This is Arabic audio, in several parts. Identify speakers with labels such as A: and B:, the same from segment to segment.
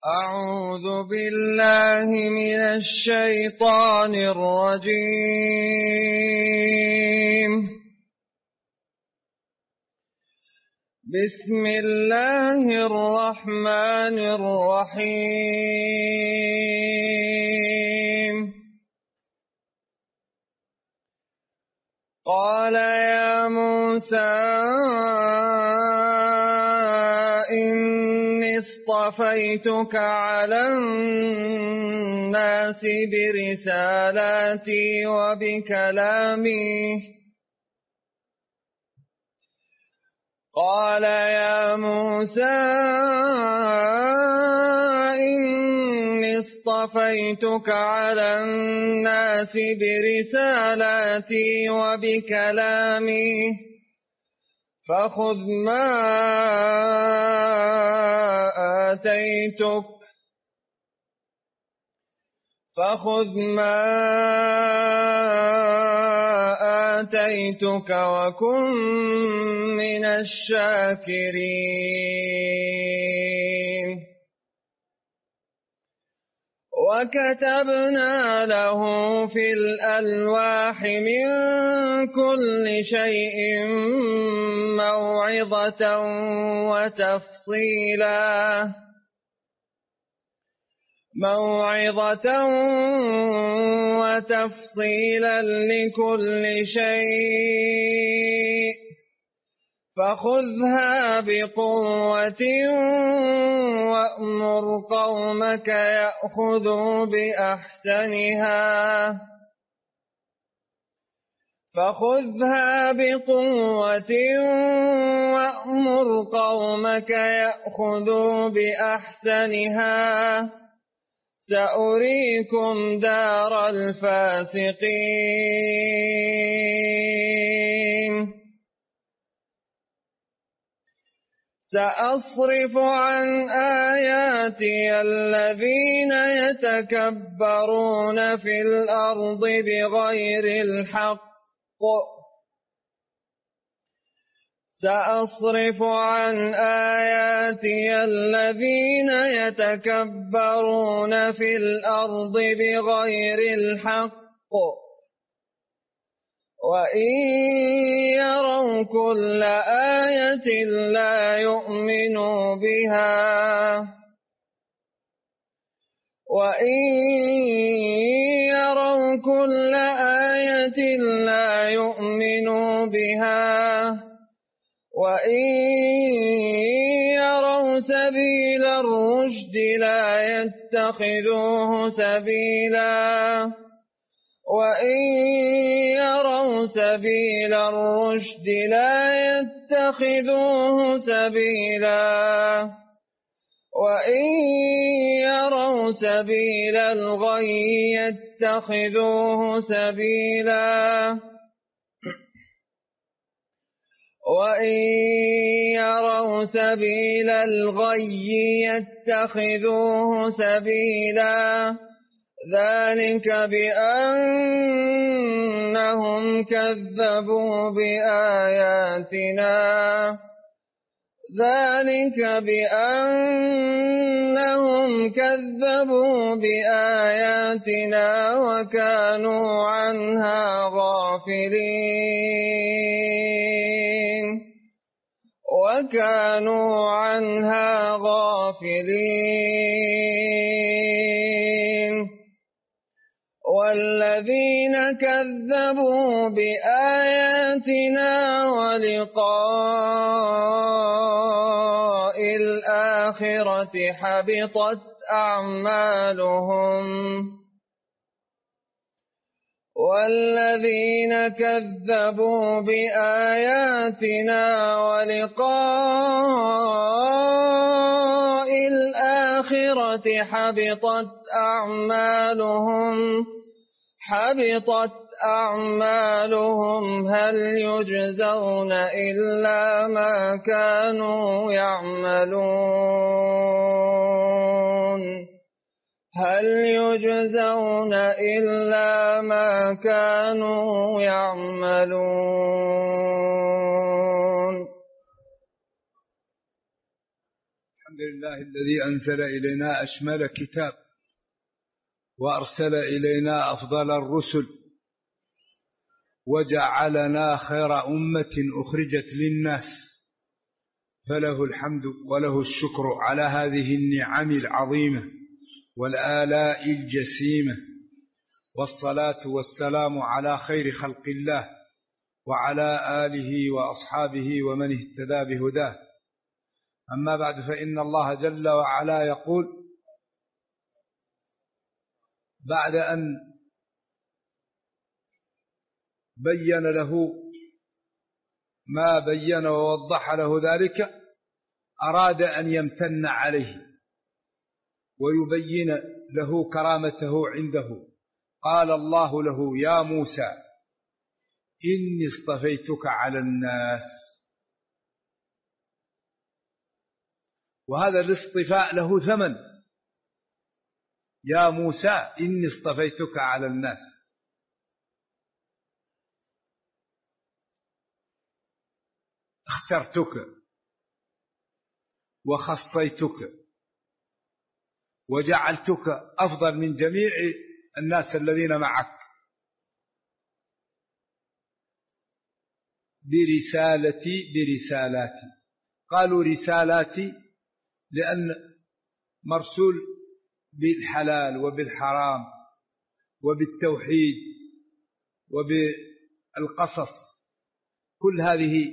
A: أعوذ بالله من الشيطان الرجيم. بسم الله الرحمن الرحيم. قال يا موسى إني اصطفيتك على الناس برسالاتي وبكلامي. قال يا موسى إني اصطفيتك على الناس برسالاتي وبكلامي فخذ ما آتيتك وكن من الشاكرين. وكتبنا له في الألواح من كل شيء موعظة وتفصيلا لكل شيء فخذها بقوة وأمر قومك يأخذوا بأحسنها سأريكم دار الفاسقين. سأصرف عن آياتي الذين يتكبرون في الأرض بغير الحق وإن يروا كل آية لا يؤمنوا بها وإن يروا سبيل الرشد لا يتخذوه سبيلا وإن يروا سبيل الغي يتخذوه سبيلا ذلك بأنهم كذبوا بآياتنا وكانوا عنها غافلين. والذين كذبوا بآياتنا ولقاء الآخرة حبطت أعمالهم هل يجزون إلا ما كانوا يعملون. الحمد
B: لله الذي أنزل إلينا أشمل كتاب وأرسل إلينا أفضل الرسل وجعلنا خير أمة أخرجت للناس، فله الحمد وله الشكر على هذه النعم العظيمة والآلاء الجسيمة، والصلاة والسلام على خير خلق الله وعلى آله وأصحابه ومن اهتدى بهداه. أما بعد، فإن الله جل وعلا يقول بعد أن بين له ما بين ووضح له ذلك، أراد أن يمتن عليه ويبين له كرامته عنده. قال الله له: يا موسى إني اصطفيتك على الناس. وهذا الاصطفاء له ثمن. يا موسى إني اصطفيتك على الناس، اخترتك وخصيتك وجعلتك أفضل من جميع الناس الذين معك برسالاتي. قالوا رسالاتي لأن مرسول بالحلال وبالحرام وبالتوحيد وبالقصص، كل هذه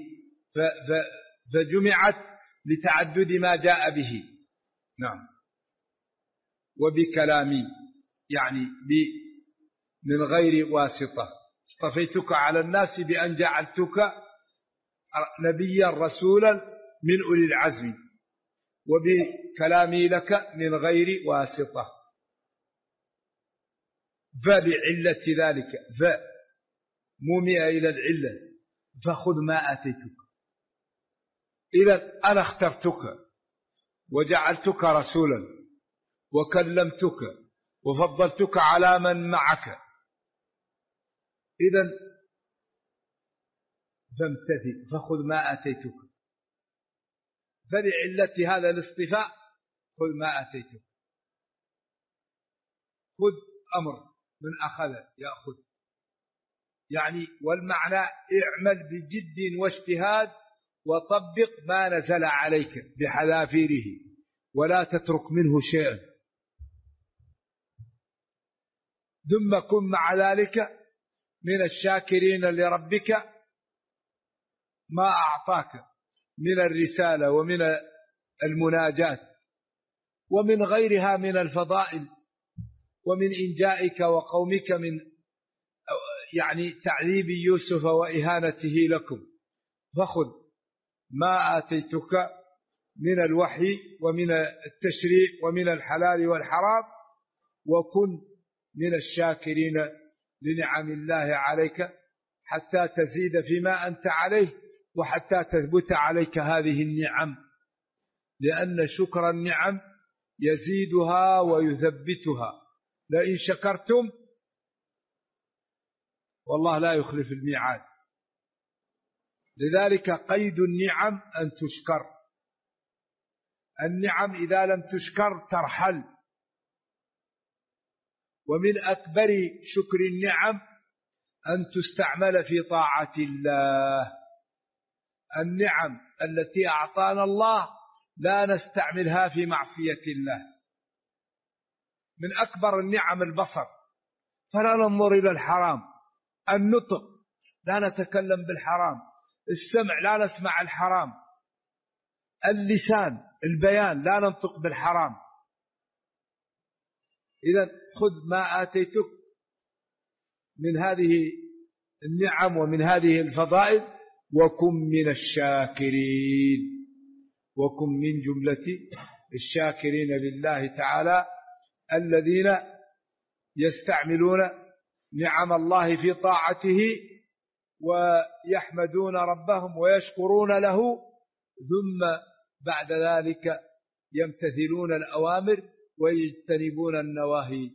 B: فجمعت لتعدد ما جاء به. نعم. وبكلامي يعني من غير واسطة. اصطفيتك على الناس بأن جعلتك نبيا رسولا من أولي العزم، وبكلامي لك من غير واسطة. فبعلة ذلك مومئة إلى العلة، فخذ ما آتيتك. إذا أنا اخترتك وجعلتك رسولا وكلمتك وفضلتك على من معك، إذا فامتثل فخذ ما آتيتك. فلعلة هذا الاصطفاء خذ ما آتيتك. خذ أمر من أخذ يأخذ، يعني والمعنى اعمل بجد واجتهاد وطبق ما نزل عليك بحذافيره ولا تترك منه شيئا، ثم كن مع ذلك من الشاكرين لربك ما أعطاك من الرسالة ومن المناجات ومن غيرها من الفضائل، ومن إنجائك وقومك من يعني تعذيب يوسف وإهانته لكم. فخذ ما آتيتك من الوحي ومن التشريع ومن الحلال والحرام، وكن من الشاكرين لنعم الله عليك حتى تزيد فيما أنت عليه وحتى تثبت عليك هذه النعم، لأن شكر النعم يزيدها ويثبتها. لئن شكرتم، والله لا يخلف الميعاد. لذلك قيد النعم أن تشكر. النعم إذا لم تشكر ترحل. ومن أكبر شكر النعم أن تستعمل في طاعة الله. النعم التي أعطانا الله لا نستعملها في معصية الله. من أكبر النعم البصر، فلا ننظر إلى الحرام. النطق، لا نتكلم بالحرام. السمع، لا نسمع الحرام. اللسان، البيان، لا ننطق بالحرام. إذا خذ ما آتيتك من هذه النعم ومن هذه الفضائل، وكن من الشاكرين، وكن من جملة الشاكرين لله تعالى الذين يستعملون نعم الله في طاعته ويحمدون ربهم ويشكرون له، ثم بعد ذلك يمتثلون الأوامر ويجتنبون النواهي.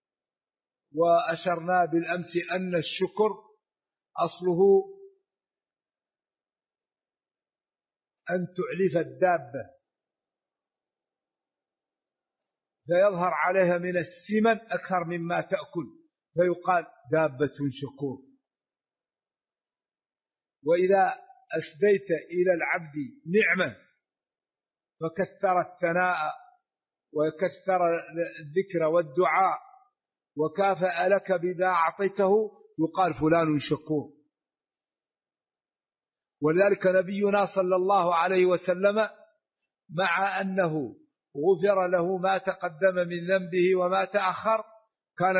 B: وأشرنا بالأمس أن الشكر أصله أن تعلف الدابة فيظهر عليها من السمن أكثر مما تأكل، فيقال دابة شكور. وإذا أسديت إلى العبد نعمة فكثر الثناء وكثر الذكر والدعاء وكافأ لك بما أعطيته، يقال فلان شكور. ولذلك نبينا صلى الله عليه وسلم مع أنه غفر له ما تقدم من ذنبه وما تأخر كان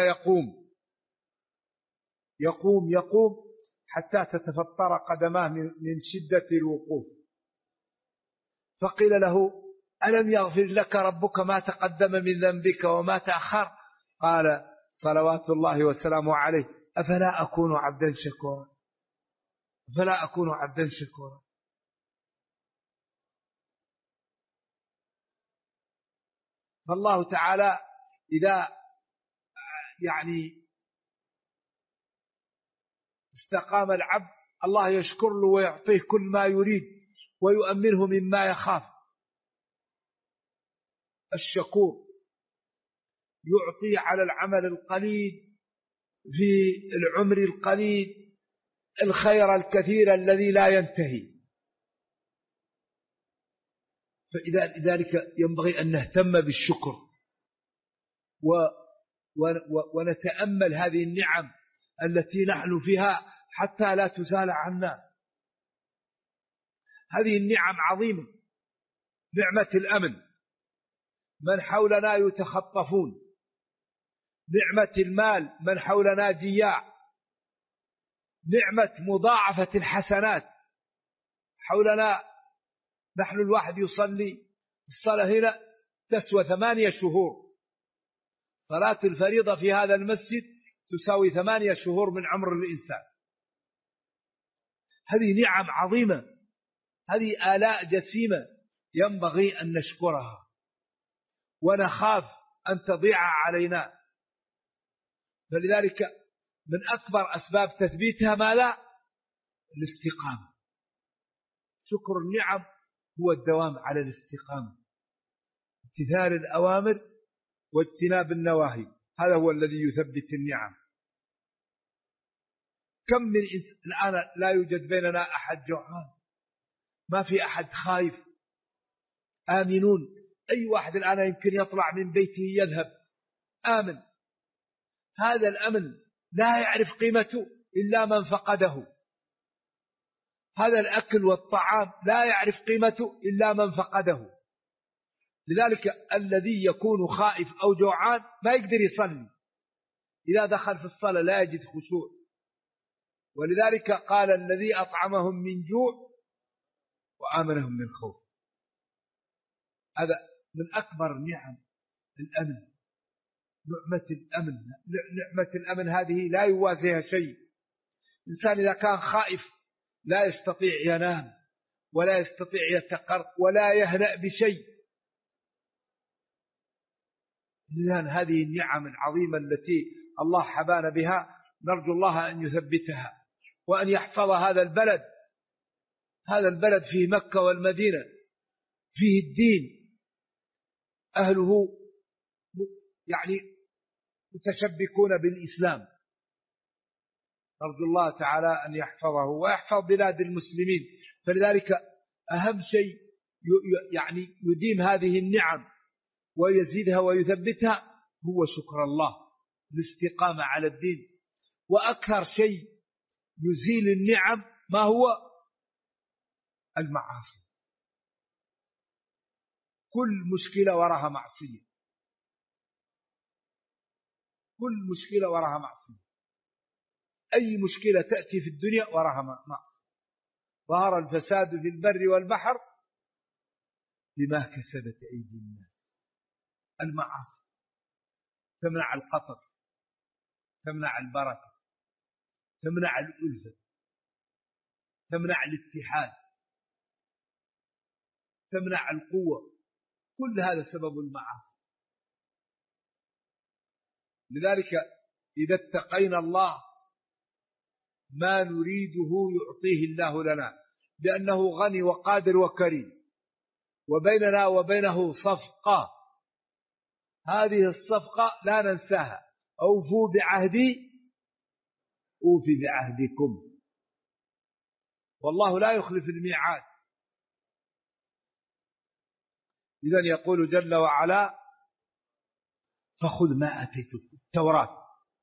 B: يقوم حتى تتفطر قدماه من شدة الوقوف. فقيل له: ألم يغفر لك ربك ما تقدم من ذنبك وما تأخر؟ قال صلوات الله وسلامه عليه: أفلا أكون عبدا شكورا. فالله تعالى إذا استقام العبد الله يشكر له ويعطيه كل ما يريد ويؤمنه مما يخاف. الشكور يعطي على العمل القليل في العمر القليل الخير الكثير الذي لا ينتهي. فلذلك ينبغي أن نهتم بالشكر ونتأمل هذه النعم التي نحن فيها حتى لا تزال عنا. هذه النعم عظيمة. نعمة الأمن، من حولنا يتخطفون. نعمة المال، من حولنا جياع. نعمة مضاعفة الحسنات حولنا، نحن الواحد يصلي الصلاة هنا تسوى 8 شهور. صلاة الفريضة في هذا المسجد تساوي 8 شهور من عمر الإنسان. هذه نعم عظيمة، هذه آلاء جسيمة ينبغي أن نشكرها ونخاف أن تضيع علينا. فلذلك من أكبر أسباب تثبيتها ماذا؟ الاستقامة. شكر النعم هو الدوام على الاستقامة، امتثال الأوامر واجتناب النواهي، هذا هو الذي يثبت النعم. كم من الآن لا يوجد بيننا أحد جوعان، ما في أحد خايف، آمنون. أي واحد الآن يمكن يطلع من بيته يذهب آمن. هذا الأمن لا يعرف قيمته إلا من فقده. هذا الأكل والطعام لا يعرف قيمته إلا من فقده. لذلك الذي يكون خائف أو جوعان ما يقدر يصلي، إذا دخل في الصلاة لا يجد خشوع. ولذلك قال: الذي أطعمهم من جوع وآمنهم من خوف. هذا من أكبر نعم الأمن. نعمة الأمن هذه لا يوازيها شيء. الإنسان إذا كان خائف لا يستطيع ينام ولا يستطيع يتقر ولا يهنأ بشيء. إذن هذه النعم العظيمة التي الله حبانا بها نرجو الله أن يثبتها وأن يحفظ هذا البلد. هذا البلد فيه مكة والمدينة، فيه الدين، أهله متشبكون بالإسلام. نرجو الله تعالى أن يحفظه ويحفظ بلاد المسلمين. فلذلك أهم شيء يديم هذه النعم ويزيدها ويثبتها هو شكر الله، الاستقامة على الدين. وأكثر شيء يزيل النعم ما هو؟ المعاصي. كل مشكلة وراها معصية، كل مشكلة وراها معصية. أي مشكلة تأتي في الدنيا وراها معصية. ظهر الفساد في البر والبحر بما كسبت أيدي الناس. المعاصي تمنع القطر، تمنع البركة، تمنع الألفة، تمنع الاتحاد، تمنع القوة. كل هذا سبب المعاصي. لذلك إذا اتقينا الله ما نريده يعطيه الله لنا، لأنه غني وقادر وكريم، وبيننا وبينه صفقة. هذه الصفقة لا ننساها. أوفوا بعهدي أوفي بعهدكم، والله لا يخلف الميعاد. إذن يقول جل وعلا فخذ ما أتيتك التوراة،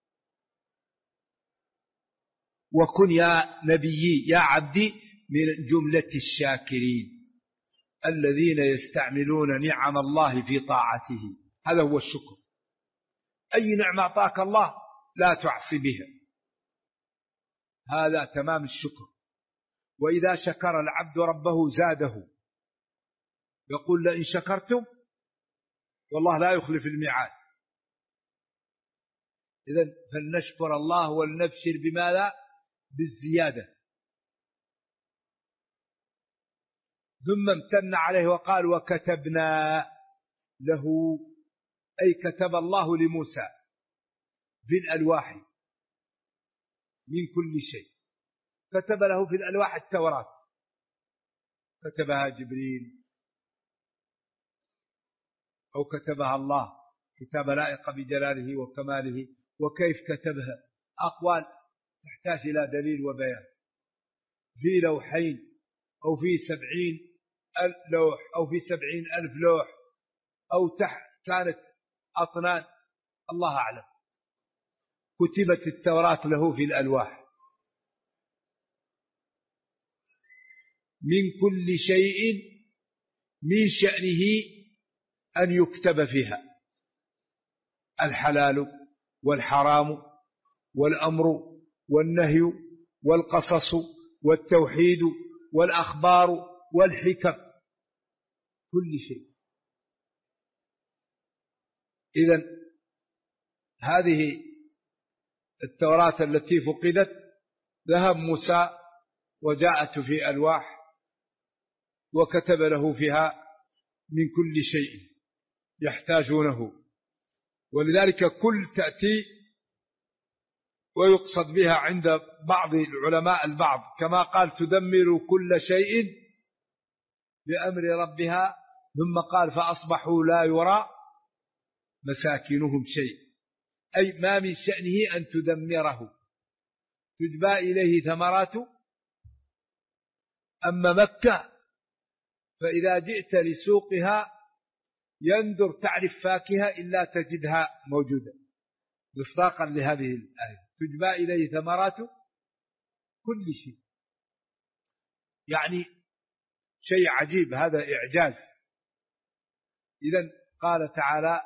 B: وكن يا نبيي يا عبدي من جملة الشاكرين الذين يستعملون نعم الله في طاعته. هذا هو الشكر. أي نعمة أعطاك الله لا تعصي بها، هذا تمام الشكر. وإذا شكر العبد ربه زاده، يقول لئن شكرتم، والله لا يخلف الميعاد. إذن فلنشكر الله ولنبشر بماذا؟ بالزيادة. ثم امتن عليه وقال وكتبنا له، أي كتب الله لموسى بالألواح من كل شيء. كتب له في الألواح التوراة، كتبها جبريل أو كتبها الله كتاب لائق بجلاله وكماله. وكيف كتبها؟ أقوال تحتاج إلى دليل وبيان. في لوحين أو في 70,000 لوح أو في 70,000 لوح أو كانت أطنان، الله أعلم. كتبت التوراة له في الألواح من كل شيء من شأنه أن يكتب فيها الحلال والحرام والأمر والنهي والقصص والتوحيد والأخبار والحكم، كل شيء. إذن هذه التوراة التي فقدت ذهب موسى وجاءت في ألواح وكتب له فيها من كل شيء يحتاجونه. ولذلك كل تأتي ويقصد بها عند بعض العلماء البعض، كما قال تدمر كل شيء بأمر ربها، ثم قال فأصبحوا لا يرى مساكنهم شيء، أي ما من شأنه أن تدمره. تجبى إليه ثمرات. أما مكة فإذا جئت لسوقها يندر تعرف فاكهة إلا تجدها موجودة، مصداقا لهذه الآية. تجبى إليه ثمرات كل شيء، يعني شيء عجيب، هذا إعجاز. إذن قال تعالى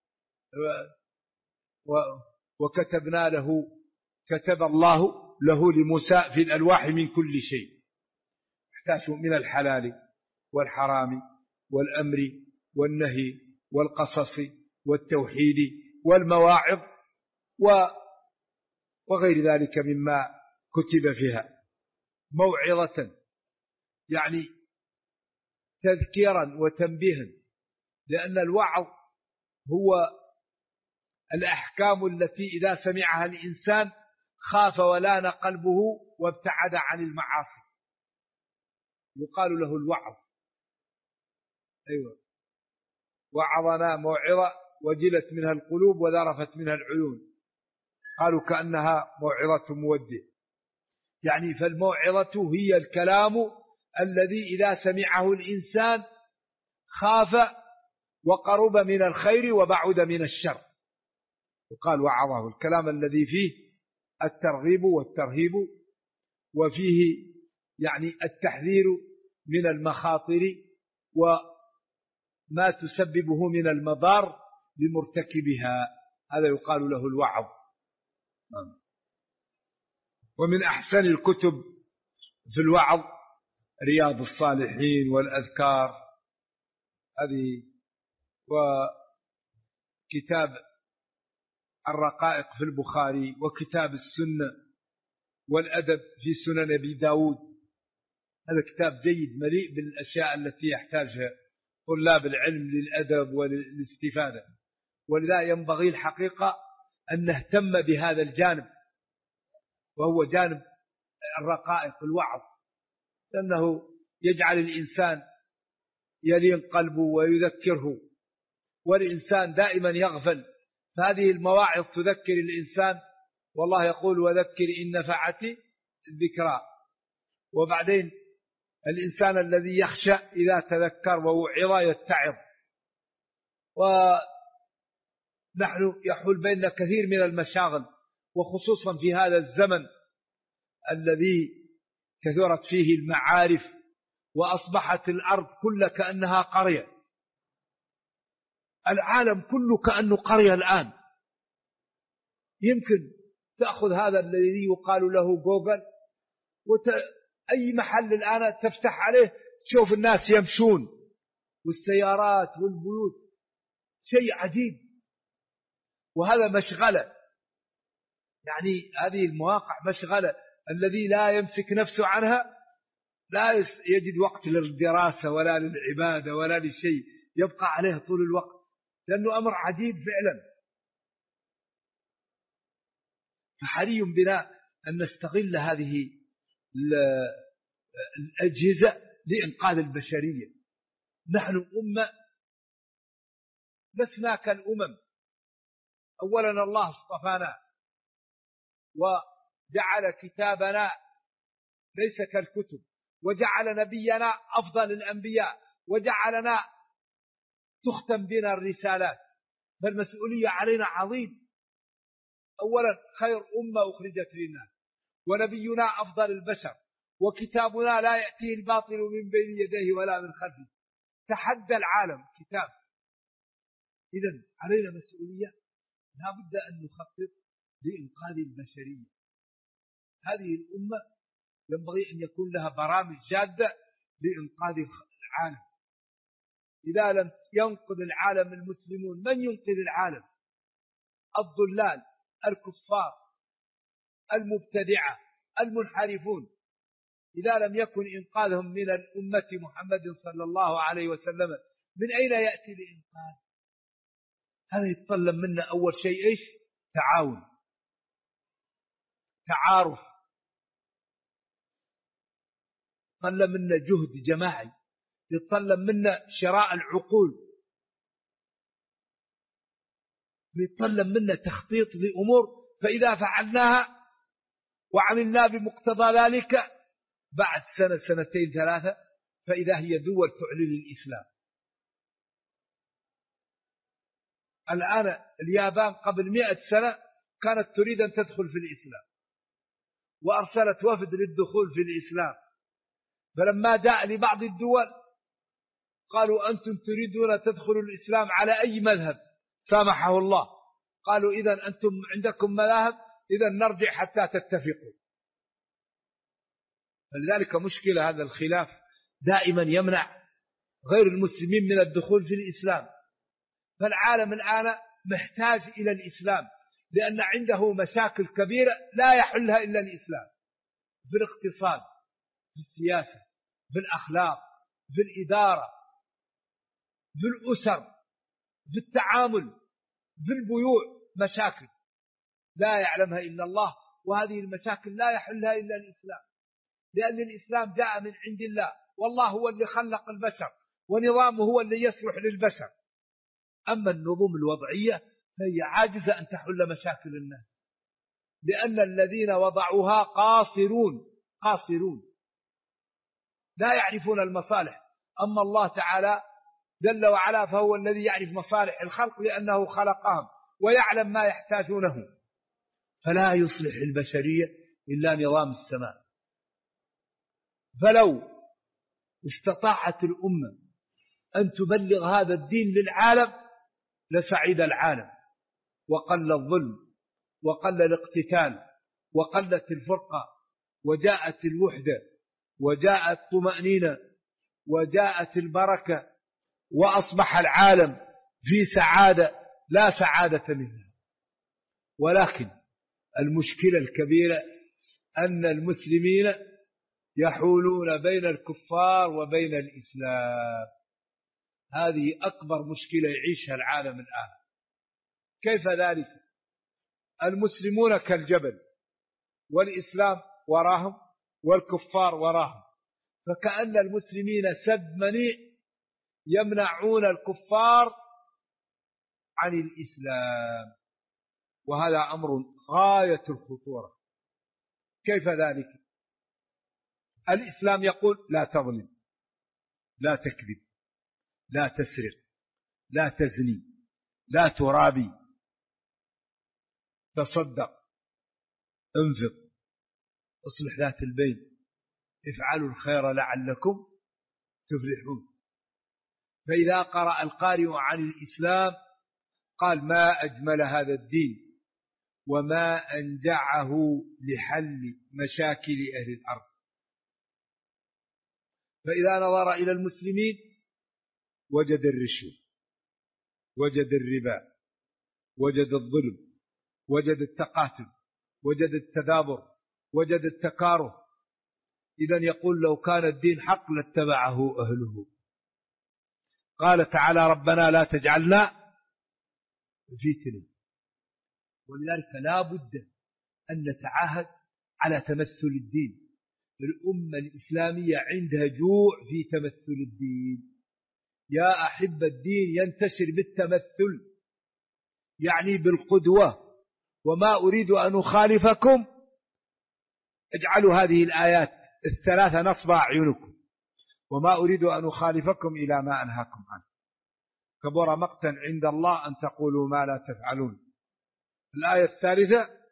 B: وكتبنا له، كتب الله له لموسى في الألواح من كل شيء يحتاج من الحلال والحرام والأمر والنهي والقصص والتوحيد والمواعظ وغير ذلك مما كتب فيها. موعظة يعني تذكيرا وتنبيها، لأن الوعظ هو الأحكام التي إذا سمعها الإنسان خاف ولان قلبه وابتعد عن المعاصي، يقال له الوعظ. أيوة، وعظنا موعظة وجلت منها القلوب وذرفت منها العيون، قالوا كأنها موعظة مودع. يعني فالموعظة هي الكلام الذي إذا سمعه الإنسان خاف وقرب من الخير وبعد من الشر، يقال وعظه. الكلام الذي فيه الترغيب والترهيب، وفيه يعني التحذير من المخاطر وما تسببه من المضار لمرتكبها، هذا يقال له الوعظ. ومن أحسن الكتب في الوعظ رياض الصالحين والأذكار هذه، وكتاب الرقائق في البخاري، وكتاب السنة والأدب في سنن أبي داود. هذا كتاب جيد مليء بالأشياء التي يحتاجها طلاب العلم للأدب وللاستفادة. ولذا ينبغي الحقيقة أن نهتم بهذا الجانب، وهو جانب الرقائق الوعظ، لأنه يجعل الإنسان يلين قلبه ويذكره والإنسان دائما يغفل، فهذه المواعظ تذكر الإنسان، والله يقول وذكر إن نفعت الذكرى. وبعدين الإنسان الذي يخشى إذا تذكر ووعظ يتعظ. ونحن يحول بيننا كثير من المشاغل، وخصوصا في هذا الزمن الذي كثرت فيه المعارف وأصبحت الأرض كلها كأنها قرية. العالم كله كأنه قرية الآن. يمكن تأخذ هذا الذي يقال له جوجل، أي محل الآن تفتح عليه تشوف الناس يمشون والسيارات والبيوت، شيء عجيب. وهذا مشغلة، يعني هذه المواقع مشغلة. الذي لا يمسك نفسه عنها لا يجد وقت للدراسة ولا للعبادة ولا للشيء، يبقى عليه طول الوقت، لأنه أمر عجيب فعلا. فحري بنا أن نستغل هذه الأجهزة لإنقاذ البشرية. نحن أمة لسنا كالأمم. أولا الله اصطفانا وجعل كتابنا ليس كالكتب، وجعل نبينا أفضل الأنبياء، وجعلنا تختم بنا الرسالات، فالمسؤولية علينا عظيم. أولا خير أمة أخرجت للناس، ونبينا أفضل البشر، وكتابنا لا يأتيه الباطل من بين يديه ولا من خلفه، تحدى العالم كتاب. إذن علينا مسؤولية، لا بد أن نخطط لإنقاذ البشرية. هذه الأمة ينبغي أن يكون لها برامج جادة لإنقاذ العالم. إذا لم ينقذ العالم المسلمون، من ينقذ العالم؟ الضلال، الكفار، المبتدعة، المنحرفون. إذا لم يكن إنقاذهم من الأمة محمد صلى الله عليه وسلم، من أين يأتي الإنقاذ؟ هذا يتطلب منا أول شيء إيش؟ تعاون، تعارف، يتطلب منا جهد جماعي، يتطلب منا شراء العقول، يتطلب منا تخطيط لأمور، فإذا فعلناها وعملنا بمقتضى ذلك بعد سنة سنتين ثلاثة فإذا هي دول تعلن الإسلام. الآن اليابان قبل 100 سنة كانت تريد أن تدخل في الإسلام، وأرسلت وفد للدخول في الإسلام، فلما جاء لبعض الدول قالوا أنتم تريدون تدخلوا الإسلام على أي مذهب؟ سامحه الله. قالوا إذن أنتم عندكم مذاهب، إذن نرجع حتى تتفقوا. فلذلك مشكلة هذا الخلاف دائما يمنع غير المسلمين من الدخول في الإسلام. فالعالم الآن محتاج إلى الإسلام، لأن عنده مشاكل كبيرة لا يحلها إلا الإسلام، في الاقتصاد، في السياسة، في الأخلاق، في الإدارة، في الأسر، في التعامل، في البيوع، مشاكل لا يعلمها إلا الله، وهذه المشاكل لا يحلها إلا الإسلام، لأن الإسلام جاء من عند الله، والله هو اللي خلق البشر، ونظامه هو اللي يصلح للبشر. أما النظم الوضعية فهي عاجزة أن تحل مشاكل الناس، لأن الذين وضعوها قاصرون لا يعرفون المصالح. أما الله تعالى جل وعلا فهو الذي يعرف مصالح الخلق، لأنه خلقهم ويعلم ما يحتاجونه، فلا يصلح البشرية إلا نظام السماء. فلو استطاعت الأمة أن تبلغ هذا الدين للعالم لسعيد العالم، وقل الظلم، وقل الاقتتال، وقلت الفرقة، وجاءت الوحدة، وجاءت الطمأنينة، وجاءت البركة، وأصبح العالم في سعادة لا سعادة منها. ولكن المشكلة الكبيرة أن المسلمين يحولون بين الكفار وبين الإسلام. هذه أكبر مشكلة يعيشها العالم الآن. كيف ذلك؟ المسلمون كالجبل، والإسلام وراهم، والكفار وراهم، فكأن المسلمين سد منيع يمنعون الكفار عن الإسلام، وهذا أمر غاية الخطورة. كيف ذلك؟ الإسلام يقول لا تظلم، لا تكذب، لا تسرق، لا تزني، لا ترابي، تصدق، انفق، اصلح ذات البين، افعلوا الخير لعلكم تفلحون. فإذا قرأ القارئ عن الإسلام قال ما أجمل هذا الدين وما أنجعه لحل مشاكل أهل الأرض. فإذا نظر إلى المسلمين وجد الرشوة، وجد الربا، وجد الظلم، وجد التقاتل، وجد التدابر، وجد التكاره. إذن يقول لو كان الدين حق لاتبعه أهله. قال تعالى ربنا لا تجعلنا فتنة. ولذلك لا بد أن نتعاهد على تمثل الدين. الأمة الإسلامية عندها جوع في تمثل الدين. يا أحب الدين ينتشر بالتمثل، يعني بالقدوة. وما أريد أن أخالفكم، اجعلوا هذه الآيات الثلاثة نصب أعينكم، وما أريد أن أخالفكم إلى ما أنهاكم عنه. كبر مقتا عند الله أن تقولوا ما لا تفعلون. الآية الثالثة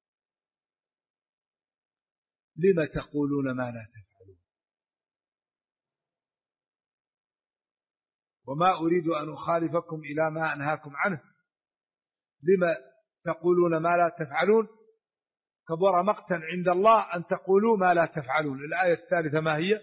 B: لما تقولون ما لا تفعلون. وما أريد أن أخالفكم إلى ما أنهاكم عنه. لما تقولون ما لا تفعلون. كبر مقتا عند الله أن تقولوا ما لا تفعلون. الآية الثالثة ما هي؟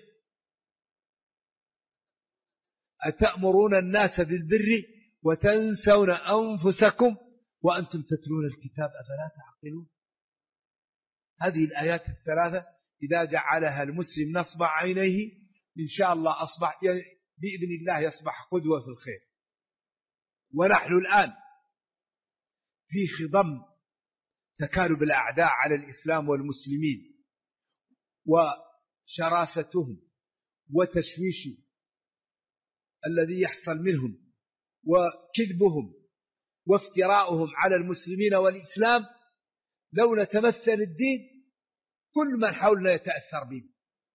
B: أتأمرون الناس بالبر وتنسون أنفسكم وأنتم تتلون الكتاب أفلا تعقلون. هذه الآيات الثلاثة إذا جعلها المسلم نصب عينيه إن شاء الله أصبح بإذن الله يصبح قدوة في الخير. ونحن الآن في خضم تكالب الأعداء على الإسلام والمسلمين وشراستهم وتشويش الذي يحصل منهم وكذبهم وافتراؤهم على المسلمين والإسلام. لو نتمثل الدين كل من حولنا يتأثر به.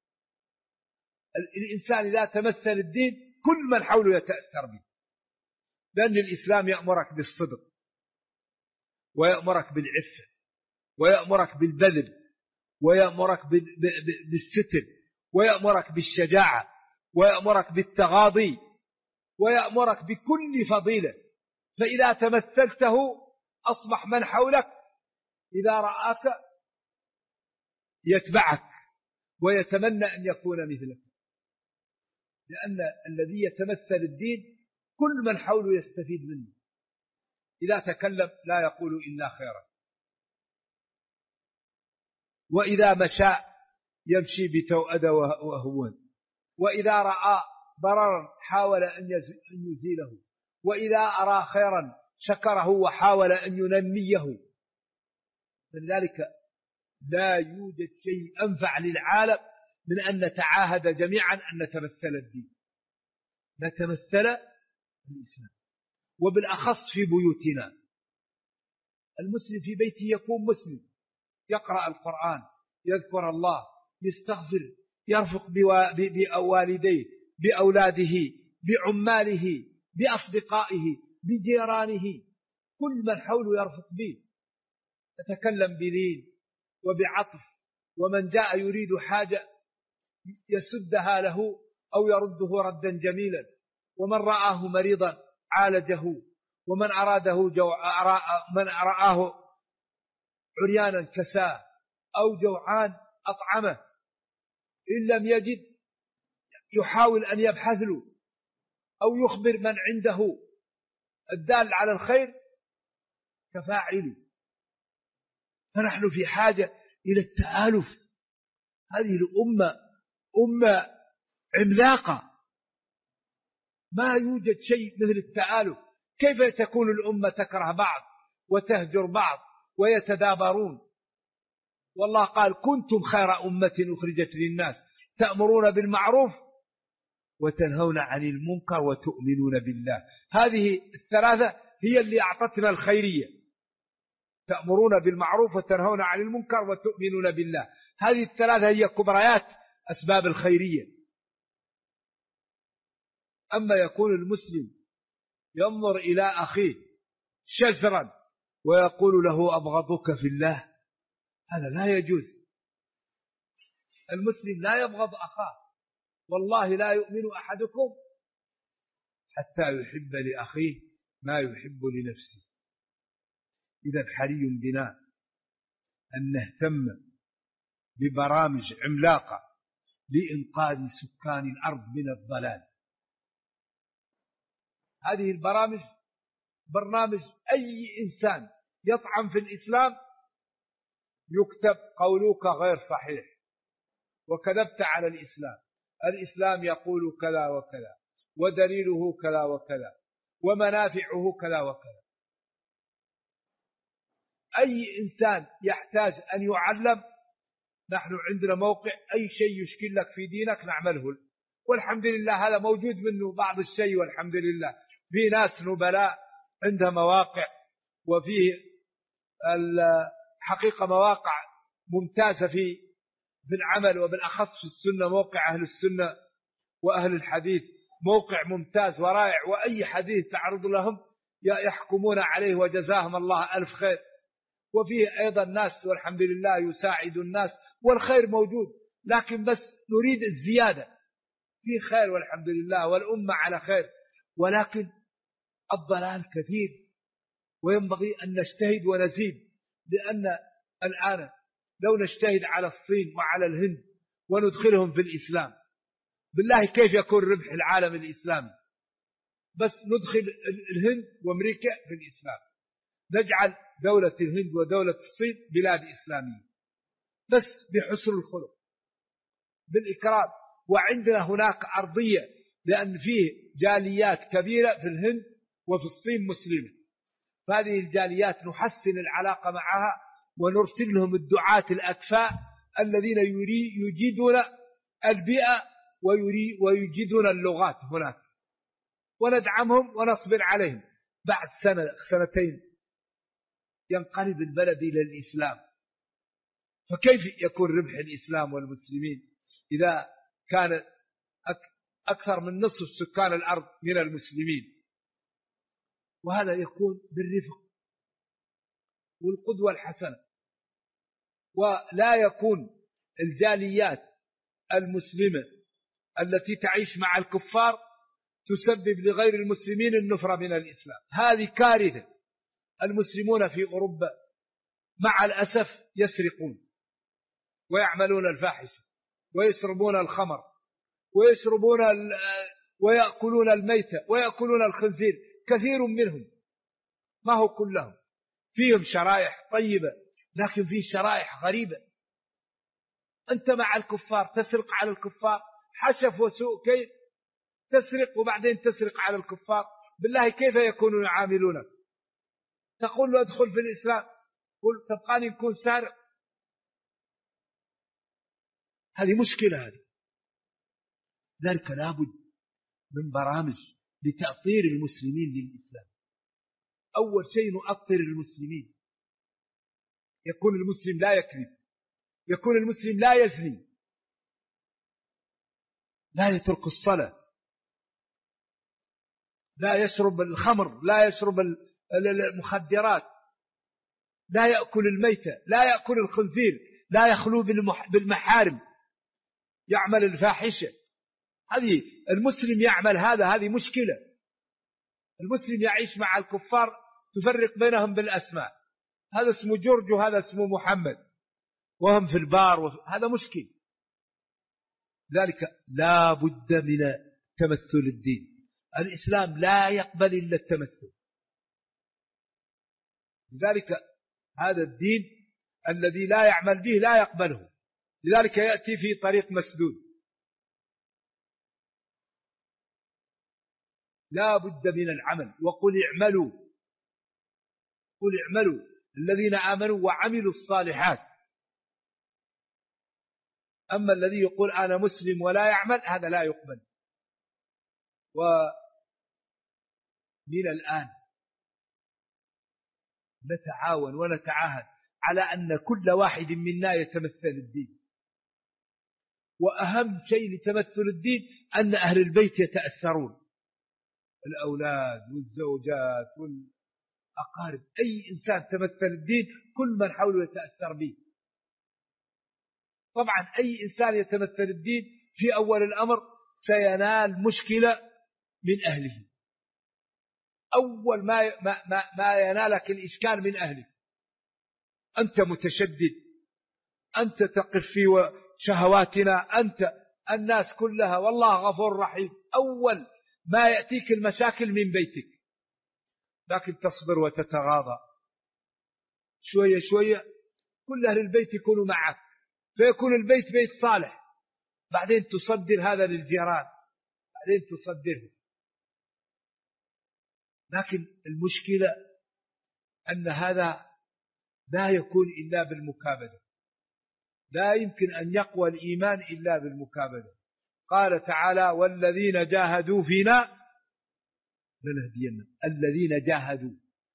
B: الإنسان إذا تمثل الدين كل من حوله يتأثر به، لأن الإسلام يأمرك بالصدق ويأمرك بالعفة ويأمرك بالبذل ويأمرك بالستر ويأمرك بالشجاعة ويأمرك بالتغاضي ويأمرك بكل فضيلة. فإذا تمثلته أصبح من حولك إذا رآك يتبعك ويتمنى أن يكون مثلك، لأن الذي يتمثل الدين كل من حوله يستفيد منه. إذا تكلم لا يقول إلا خيرا، وإذا مشى يمشي بتوأدة وهوان، وإذا رأى ضررا حاول أن يزيله، وإذا أرى خيرا شكره وحاول أن ينميه. لذلك لا يوجد شيء أنفع للعالم من أن نتعاهد جميعا أن نتمثل الدين، نتمثل الإسلام، وبالأخص في بيوتنا. المسلم في بيته يكون مسلم، يقرأ القرآن، يذكر الله، يستغفر، يرفق بوالديه، بأولاده، بعماله، بأصدقائه، بجيرانه، كل من حوله يرفق به، يتكلم بلين وبعطف. ومن جاء يريد حاجة يسدها له أو يرده ردا جميلا. ومن رآه مريضا عالجه، ومن من رآه عريانا كساه أو جوعان أطعمه. إن لم يجد يحاول أن يبحث له أو يخبر من عنده الدال على الخير كفاعله. فنحن في حاجة إلى التآلف. هذه الأمة أمة عملاقة، ما يوجد شيء مثل التآلف. كيف تكون الأمة تكره بعض وتهجر بعض ويتدابرون؟ والله قال كنتم خير أمة أخرجت للناس تأمرون بالمعروف وتنهون عن المنكر وتؤمنون بالله. هذه الثلاثة هي اللي أعطتنا الخيرية، تأمرون بالمعروف وتنهون عن المنكر وتؤمنون بالله. هذه الثلاثة هي كبريات أسباب الخيرية. أما يكون المسلم ينظر إلى أخيه شزرا ويقول له أبغضك في الله، هذا لا يجوز. المسلم لا يبغض أخاه، والله لا يؤمن أحدكم حتى يحب لأخيه ما يحب لنفسه. إذا حري بنا أن نهتم ببرامج عملاقة لإنقاذ سكان الأرض من الضلال. هذه البرامج برنامج أي إنسان يطعن في الإسلام يكتب قولك غير صحيح وكذبت على الإسلام، الإسلام يقول كذا وكذا ودليله كذا وكذا ومنافعه كذا وكذا. أي إنسان يحتاج أن يعلم، نحن عندنا موقع أي شيء يشكل لك في دينك نعمله، والحمد لله هذا موجود منه بعض الشيء، والحمد لله في ناس نبلاء عندها مواقع، وفيه الحقيقة مواقع ممتازة في العمل، وبالأخص في السنة موقع أهل السنة وأهل الحديث موقع ممتاز ورائع، وأي حديث تعرض لهم يحكمون عليه وجزاهم الله ألف خير. وفيه أيضا ناس والحمد لله يساعد الناس والخير موجود، لكن بس نريد الزيادة في خير والحمد لله والأمة على خير، ولكن الضلال كثير وينبغي أن نجتهد ونزيد. لأن الآن لو نجتهد على الصين وعلى الهند وندخلهم في الإسلام، بالله كيف يكون ربح العالم الإسلامي؟ بس ندخل الهند وأمريكا في الإسلام، نجعل دولة الهند ودولة الصين بلاد إسلامية بس بحسن الخلق بالإكرام. وعندنا هناك أرضية، لأن فيه جاليات كبيرة في الهند وفي الصين مسلمة، فهذه الجاليات نحسن العلاقة معها ونرسل لهم الدعاة الأكفاء الذين يجيدون البيئة ويجيدون اللغات هناك، وندعمهم ونصبر عليهم. بعد سنة سنتين ينقلب البلد إلى الإسلام، فكيف يكون ربح الإسلام والمسلمين إذا كان أكثر من نصف سكان الأرض من المسلمين؟ وهذا يكون بالرفق والقدوة الحسنة، ولا يكون الجاليات المسلمة التي تعيش مع الكفار تسبب لغير المسلمين النفرة من الإسلام. هذه كارثة. المسلمون في أوروبا مع الأسف يسرقون ويعملون الفاحشة ويشربون الخمر ويأكلون الميتة ويأكلون الخنزير، كثير منهم، ما هو كلهم، فيهم شرائح طيبة لكن فيه شرائح غريبة. أنت مع الكفار تسرق على الكفار، حشف وسوء كيف تسرق وبعدين تسرق على الكفار؟ بالله كيف يكونوا يعاملونك؟ تقول له ادخل في الإسلام، قل تبقاني نكون سارق؟ هذه مشكلة. هذه ذلك لابد من برامج لتأطير المسلمين للإسلام. أول شيء نؤطر المسلمين، يكون المسلم لا يكذب، يكون المسلم لا يزني، لا يترك الصلاة، لا يشرب الخمر، لا يشرب المخدرات، لا يأكل الميتة، لا يأكل الخنزير، لا يخلو بالمحارم، يعمل الفاحشة. هذه المسلم يعمل هذه مشكلة. المسلم يعيش مع الكفار تفرق بينهم بالأسماء، هذا اسمه جورج وهذا اسمه محمد، وهم في البار هذا مشكل. ذلك لا بد من تمثل الدين، الإسلام لا يقبل إلا التمثل. لذلك هذا الدين الذي لا يعمل به لا يقبله، لذلك يأتي في طريق مسدود. لا بد من العمل، وقل اعملوا، قل اعملوا الذين آمنوا وعملوا الصالحات. أما الذي يقول أنا مسلم ولا يعمل هذا لا يقبل. ومن الآن نتعاون ونتعاهد على أن كل واحد منا يتمثل الدين. وأهم شيء لتمثل الدين أن أهل البيت يتأثرون، الأولاد والزوجات والأقارب، أي إنسان تمثل الدين كل من حوله يتأثر به. طبعا أي إنسان يتمثل الدين في أول الأمر سينال مشكلة من أهله، أول ما ينالك الإشكال من أهلك، أنت متشدد، أنت تقف في شهواتنا، أنت الناس كلها، والله غفور رحيم. أول ما يأتيك المشاكل من بيتك، لكن تصبر وتتغاضى شوية شوية، كل أهل البيت يكونوا معك، فيكون البيت بيت صالح، بعدين تصدر هذا للجيران، بعدين تصدره. لكن المشكلة أن هذا لا يكون إلا بالمكابدة، لا يمكن أن يقوى الإيمان إلا بالمكابدة. قال تعالى: والذين جاهدوا فينا لنهدينا. الذين جاهدوا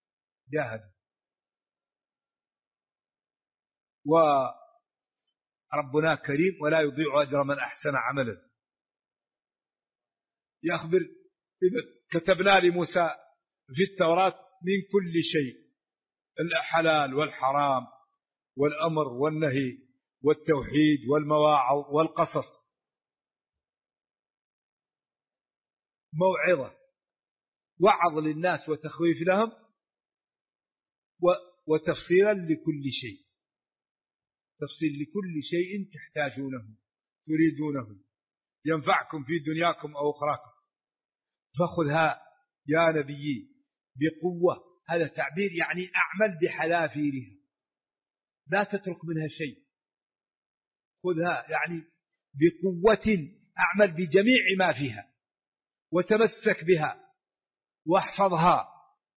B: وربنا كريم ولا يضيع أجر من أحسن عملا. يخبر إذا كتبنا لموسى في التوراة من كل شيء، الحلال والحرام والأمر والنهي والتوحيد والمواعظ والقصص، موعظة، وعظ للناس وتخويف لهم، وتفصيلا لكل شيء، تفصيل لكل شيء تحتاجونه تريدونه ينفعكم في دنياكم أو أخراكم، فخذها يا نبي بقوة. هذا تعبير يعني أعمل بحذافيرها، لا تترك منها شيء، خذها يعني بقوة، أعمل بجميع ما فيها، وتمسك بها واحفظها.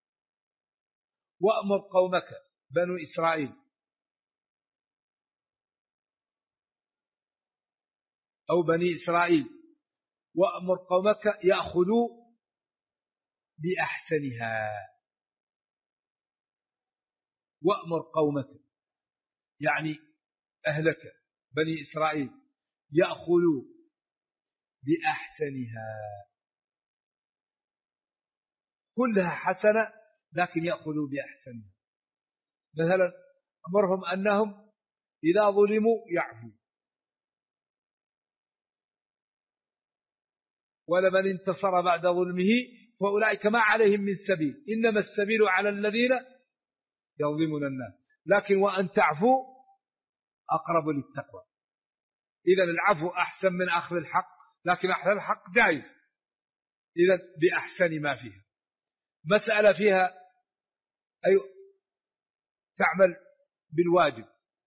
B: وأمر قومك بنو إسرائيل أو بني إسرائيل، وأمر قومك يأخذوا بأحسنها. وأمر قومك يعني أهلك بني إسرائيل يأخذوا بأحسنها، كلها حسنة لكن يأخذوا بأحسنها. مثلا أمرهم أنهم إذا ظلموا يعفوا، ولمن انتصر بعد ظلمه فأولئك ما عليهم من سبيل، إنما السبيل على الذين يظلمون الناس، لكن وأن تعفوا أقرب للتقوى. إذا العفو أحسن من أخذ الحق، لكن أخذ الحق جائز، إذا بأحسن ما فيها. مسألة فيها أي تعمل بالواجب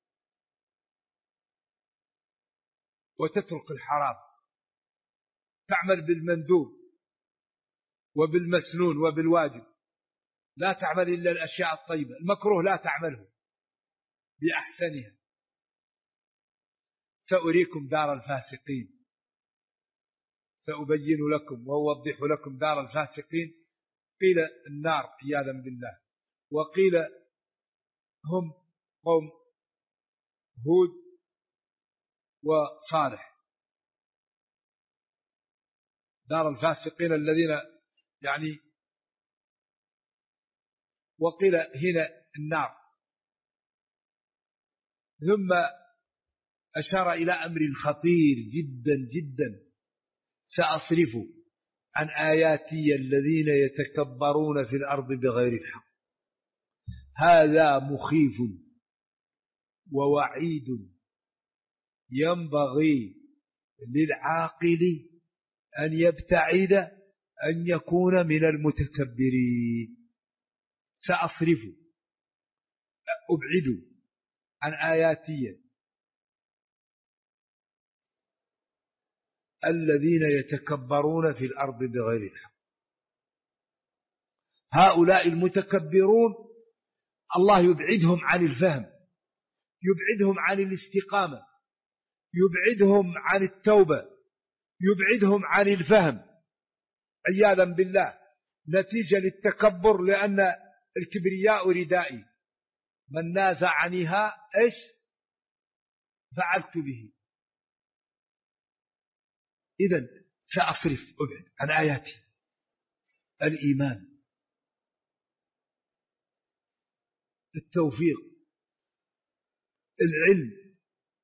B: وتترك الحرام، تعمل بالمندوب وبالمسنون وبالواجب، لا تعمل إلا الأشياء الطيبة، المكروه لا تعمله بأحسنها. سأريكم دار الفاسقين، سأبين لكم وأوضح لكم دار الفاسقين. قيل النار عياذا بالله، وقيل هم قوم هود وصالح. دار الفاسقين الذين يعني، وقيل هنا النار. ثم أشار إلى أمر خطير جدا جدا: سأصرف عن آياتي الذين يتكبرون في الأرض بغير الحق. هذا مخيف ووعيد ينبغي للعاقل أن يبتعد أن يكون من المتكبرين. سأصرف، أبعد عن آياتي الذين يتكبرون في الأرض بغير الحق. هؤلاء المتكبرون الله يبعدهم عن الفهم، يبعدهم عن الاستقامة، يبعدهم عن التوبة، يبعدهم عن الفهم عياذا بالله، نتيجة للتكبر، لأن الكبرياء ردائي من نازعنيها إيش فعلت به. إذن سأصرف أبعد عن آياتي الإيمان، التوفيق، العلم.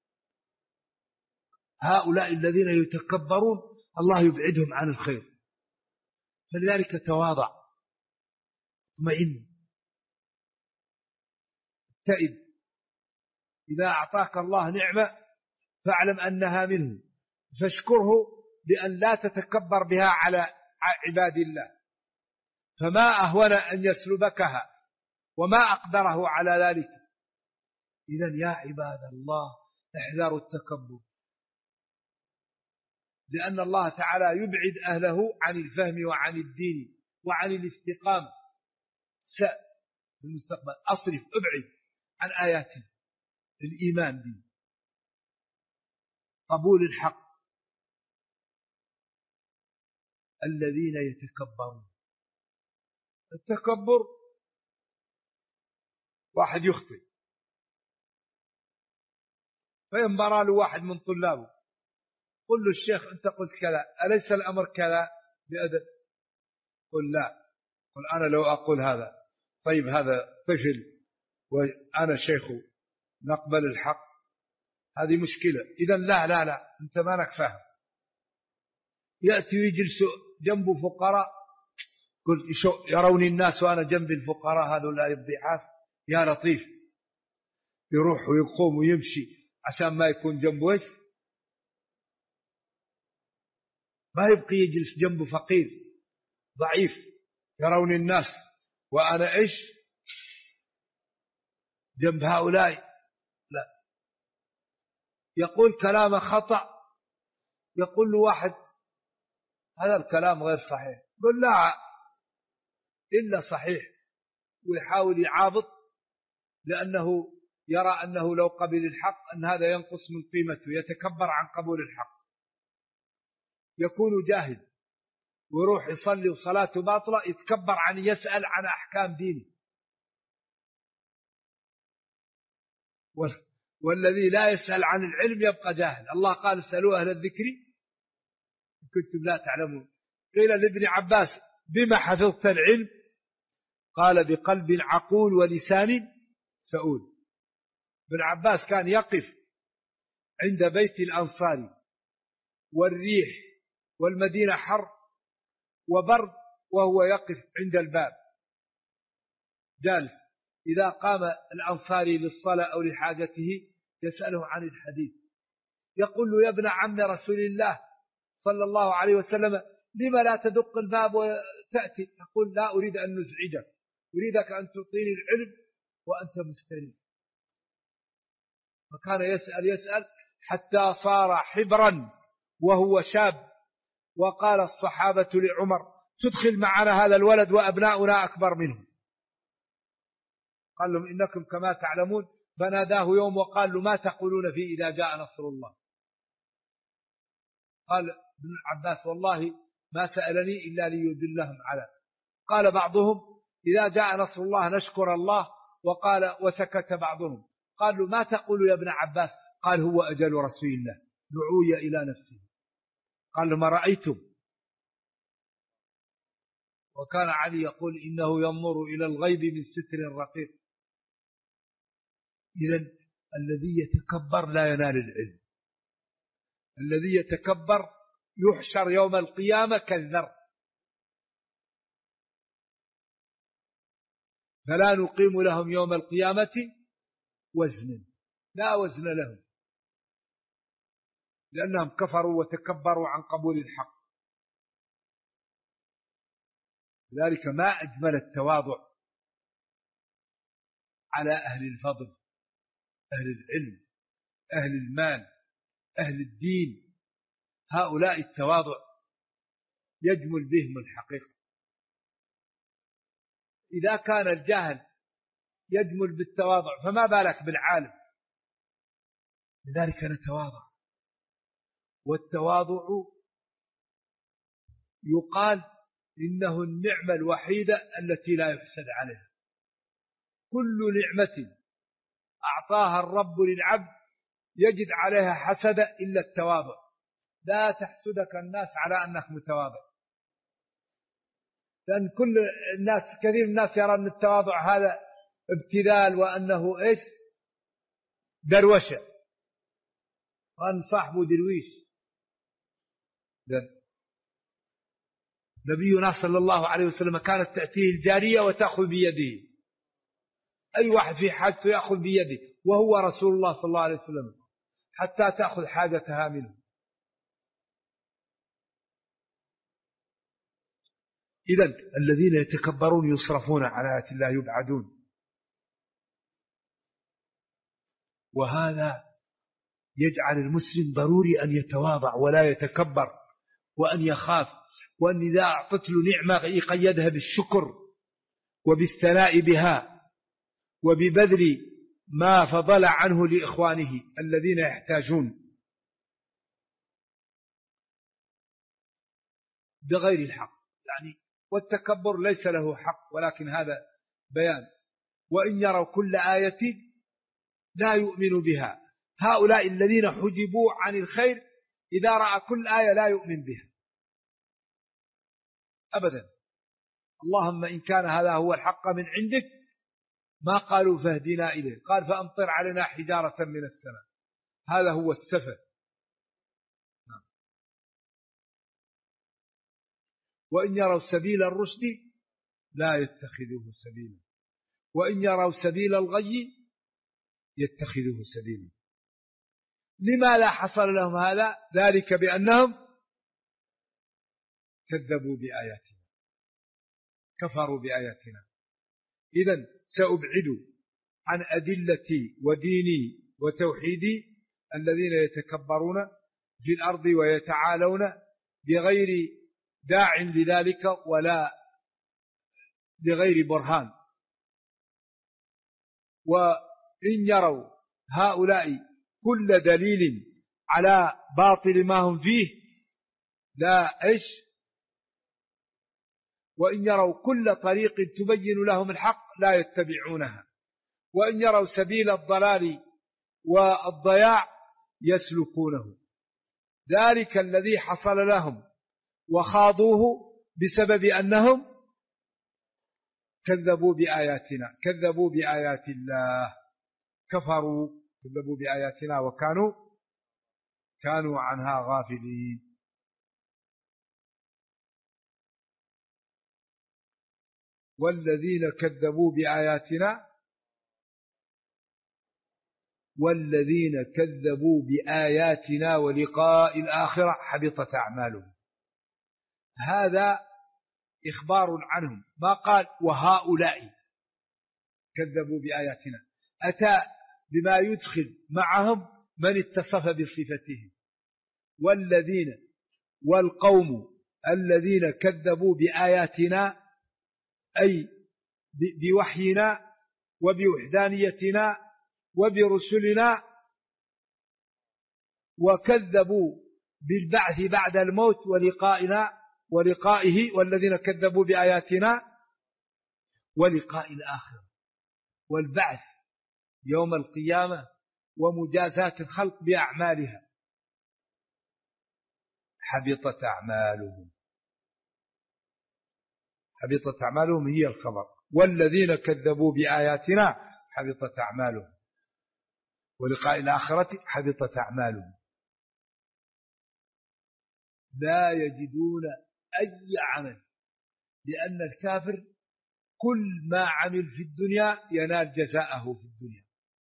B: هؤلاء الذين يتكبرون الله يبعدهم عن الخير. فلذلك تواضع، اطمئن، ابتئد. إذا أعطاك الله نعمة فاعلم أنها منه، فاشكره بأن لا تتكبر بها على عباد الله، فما أهون أن يسلبكها وما أقدره على ذلك. إذن يا عباد الله احذروا التكبر، لأن الله تعالى يبعد أهله عن الفهم وعن الدين وعن الاستقامة. في المستقبل أصرف أبعد عن آياتي الإيمان بي، قبول الحق. الذين يتكبرون، التكبر واحد يخطئ فينبرى له واحد من طلابه، قل له الشيخ أنت قلت كذا، أليس الأمر كذا بأدب؟ قل لا، قل أنا لو أقول هذا. طيب هذا طفل وأنا شيخه، نقبل الحق؟ هذه مشكلة. إذن لا لا لا، أنت ما لك فهم. يأتي ويجلس جنبه فقراء، قل يروني الناس وأنا جنب الفقراء هذول الضعاف، يا لطيف، يروح ويقوم ويمشي عشان ما يكون جنبه إيش، ما يبقي يجلس جنبه فقير ضعيف. يروني الناس وأنا إيش جنب هؤلاء، لا. يقول كلام خطأ، يقول له واحد هذا الكلام غير صحيح، قل لا إلا صحيح، ويحاول يعابط، لأنه يرى أنه لو قبل الحق أن هذا ينقص من قيمته، يتكبر عن قبول الحق. يكون جاهل ويروح يصلي وصلاته باطلة، يتكبر عن يسأل عن أحكام دينه. والذي لا يسأل عن العلم يبقى جاهل. الله قال اسألوا أهل الذكر إن كنتم لا تعلمون. قيل لابن عباس بما حفظت العلم؟ قال بقلب عقول ولسان سؤول. ابن عباس كان يقف عند بيت الأنصاري والريح والمدينة حر وبرد، وهو يقف عند الباب جالس. إذا قام الأنصاري للصلاة أو لحاجته يسأله عن الحديث، يقول له يا ابن عم رسول الله صلى الله عليه وسلم لما لا تدق الباب وتأتي؟ يقول لا أريد أن نزعجك، أريدك أن تعطيني العلم وأنت مستريح. فكان يسأل حتى صار حبرا وهو شاب. وقال الصحابة لعمر تدخل معنا هذا الولد وأبناؤنا أكبر منه. قال لهم إنكم كما تعلمون. فناداه يوم وقال له ما تقولون فيه إذا جاء نصر الله؟ قال ابن عباس والله ما سألني إلا ليدلهم على. قال بعضهم إذا جاء نصر الله نشكر الله، وقال وسكت بعضهم. قال له ما تقول يا ابن عباس؟ قال هو أجل رسول الله دعوي إلى نفسه. قال له ما رأيتم؟ وكان علي يقول إنه ينظر إلى الغيب من ستر رقيق. إذن الذي يتكبر لا ينال العلم. الذي يتكبر يحشر يوم القيامة كالذر. فلا نقيم لهم يوم القيامة وزنا، لا وزن لهم، لأنهم كفروا وتكبروا عن قبول الحق. لذلك ما أجمل التواضع على أهل الفضل، أهل العلم، أهل المال، أهل الدين. هؤلاء التواضع يجمل بهم الحقيقة. إذا كان الجاهل يجمل بالتواضع فما بالك بالعالم. لذلك نتواضع. والتواضع يقال إنه النعمة الوحيدة التي لا يحسد عليها. كل نعمة أعطاها الرب للعبد يجد عليها حسد إلا التواضع. لا تحسدك الناس على أنك متواضع، لأن كل الناس كثير من الناس يرى أن التواضع هذا ابتذال وأنه إيش دروشة وأن صاحبه درويش. نبينا صلى الله عليه وسلم كانت تأتيه الجارية وتأخذ بيده، أي واحد في حاجته يأخذ بيده وهو رسول الله صلى الله عليه وسلم حتى تأخذ حاجتها منه. إذن الذين يتكبرون يصرفون عن آيات الله يبعدون. وهذا يجعل المسلم ضروري أن يتواضع ولا يتكبر، وأن يخاف، وأن إذا أعطت له نعمة يقيدها بالشكر وبالثناء بها وببذل ما فضل عنه لإخوانه الذين يحتاجون بغير الحق. يعني والتكبر ليس له حق، ولكن هذا بيان. وإن يروا كل آية لا يؤمن بها. هؤلاء الذين حجبوا عن الخير إذا رأى كل آية لا يؤمن بها أبدا. اللهم إن كان هذا هو الحق من عندك ما قالوا فاهدنا إليه، قال فأمطر علينا حجارة من السماء. هذا هو السفه. وإن يروا سبيل الرشد لا يتخذوه سبيلا، وإن يروا سبيل الغي يتخذوه سبيلا. لما لا حصل لهم هذا؟ ذلك بأنهم كذبوا بآياتنا، كفروا بآياتنا. إذن سأبعد عن أدلتي وديني وتوحيدي الذين يتكبرون في الأرض ويتعالون بغير داع لذلك ولا بغير برهان. وإن يروا هؤلاء كل دليل على باطل ما هم فيه لا إيش، وإن يروا كل طريق تبين لهم الحق لا يتبعونها، وإن يروا سبيل الضلال والضياع يسلكونه. ذلك الذي حصل لهم وخاضوه بسبب أنهم كذبوا بآياتنا، كذبوا بآيات الله، كفروا، كذبوا بآياتنا وكانوا عنها غافلين. والذين كذبوا بآياتنا ولقاء الآخرة حبطت أعمالهم. هذا إخبار عنهم، ما قال وهؤلاء كذبوا بآياتنا، أتى بما يدخل معهم من اتصف بصفتهم. والذين والقوم الذين كذبوا بآياتنا أي بوحينا وبوحدانيتنا وبرسلنا، وكذبوا بالبعث بعد الموت ولقائه. والذين كذبوا بآياتنا ولقاء الآخرة والبعث يوم القيامة ومجازاة الخلق بأعمالها حبطت أعمالهم هي الخبر. والذين كذبوا بآياتنا حبطت أعمالهم ولقاء الآخرة حبطت أعمالهم. لا يجدون أي عمل، لأن الكافر كل ما عمل في الدنيا ينال جزاءه في الدنيا.